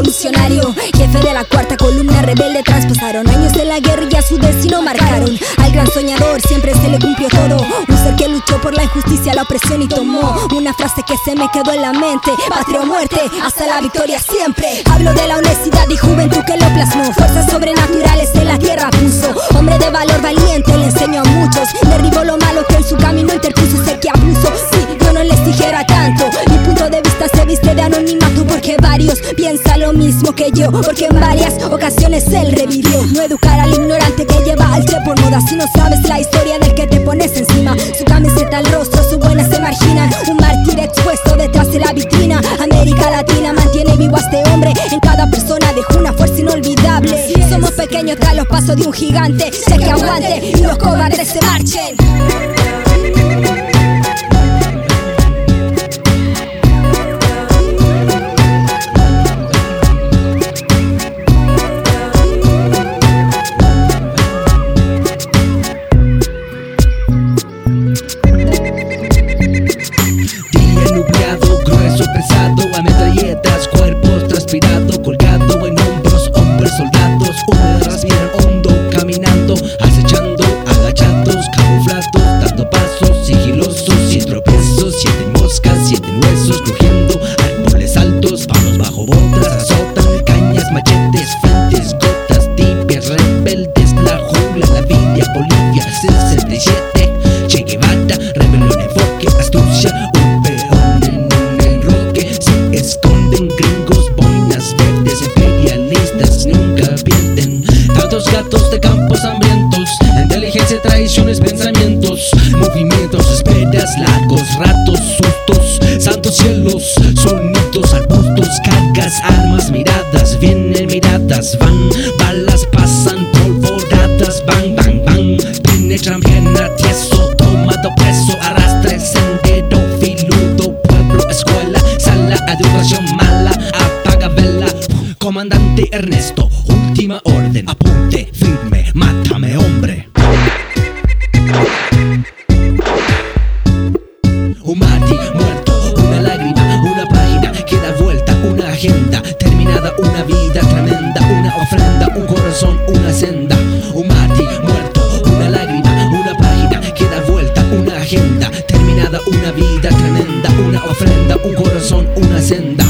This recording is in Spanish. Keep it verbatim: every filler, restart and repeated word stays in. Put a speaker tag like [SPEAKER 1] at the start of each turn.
[SPEAKER 1] revolucionario, jefe de la cuarta columna rebelde. Traspasaron años de la guerra y a su destino marcaron. Al gran soñador siempre se le cumplió todo, un ser que luchó por la injusticia, la opresión y tomó una frase que se me quedó en la mente: patria o muerte, hasta la victoria siempre. Hablo de la honestidad y juventud que lo plasmó, fuerzas sobrenaturales en la tierra puso. Hombre de valor valiente, le enseñó a muchos, derribó lo malo que en su camino interpuso. Sé que abuso, sí, yo no les dijera tanto. Mi punto de vista se viste de anonimato, porque varios piensan lo mismo que yo, porque en varias ocasiones él revivió. No educar al ignorante que lleva al che por moda, si no sabes la historia del que te pones encima. Su camiseta al rostro, su buena se marginan, un mártir expuesto detrás de la vitrina. América Latina mantiene vivo a este hombre, en cada persona dejó una fuerza inolvidable. Somos pequeños tras los pasos de un gigante, sé que aguante y los cobardes se marchen.
[SPEAKER 2] Ametralletas, cuerpos transpirado, colgado en hombros, hombres soldados, húmedos respiran hondo, caminando, acechando, agachados, camuflados, dando pasos sigilosos, sin tropiezos, sienten moscas, sienten huesos crujiendo, árboles altos, palos bajo botas, azotan, cañas, machetes, frentes, gotas, tibias, rebeldes, la jungla, la villa, Bolivia, sesenta y siete, Che Guevara, rebelión, enfoque, astucia, un peón en esconden gringos, boinas verdes, imperialistas nunca pierden. Tantos gatos de campos hambrientos, inteligencia, traiciones, pensamientos, movimientos, esperas, largos ratos, sustos, santos cielos, sonidos, arbustos, cargas, armas, miradas, vienen miradas, van, balas pasan, polvoradas, bang, bang, bang, penetran bien a tieso, tomado preso, arrastre, sendero, filudo, pueblo, escuela, sala, educación mala, apaga vela. Comandante Ernesto, última orden, apunte firme, mátame hombre. Un mártir muerto, una lágrima, una página que da vuelta, una agenda terminada, una vida tremenda, una ofrenda, un corazón, una senda. Un mártir muerto, una lágrima, una página que da vuelta, una agenda terminada, una vida tremenda, una ofrenda, un corazón, una senda.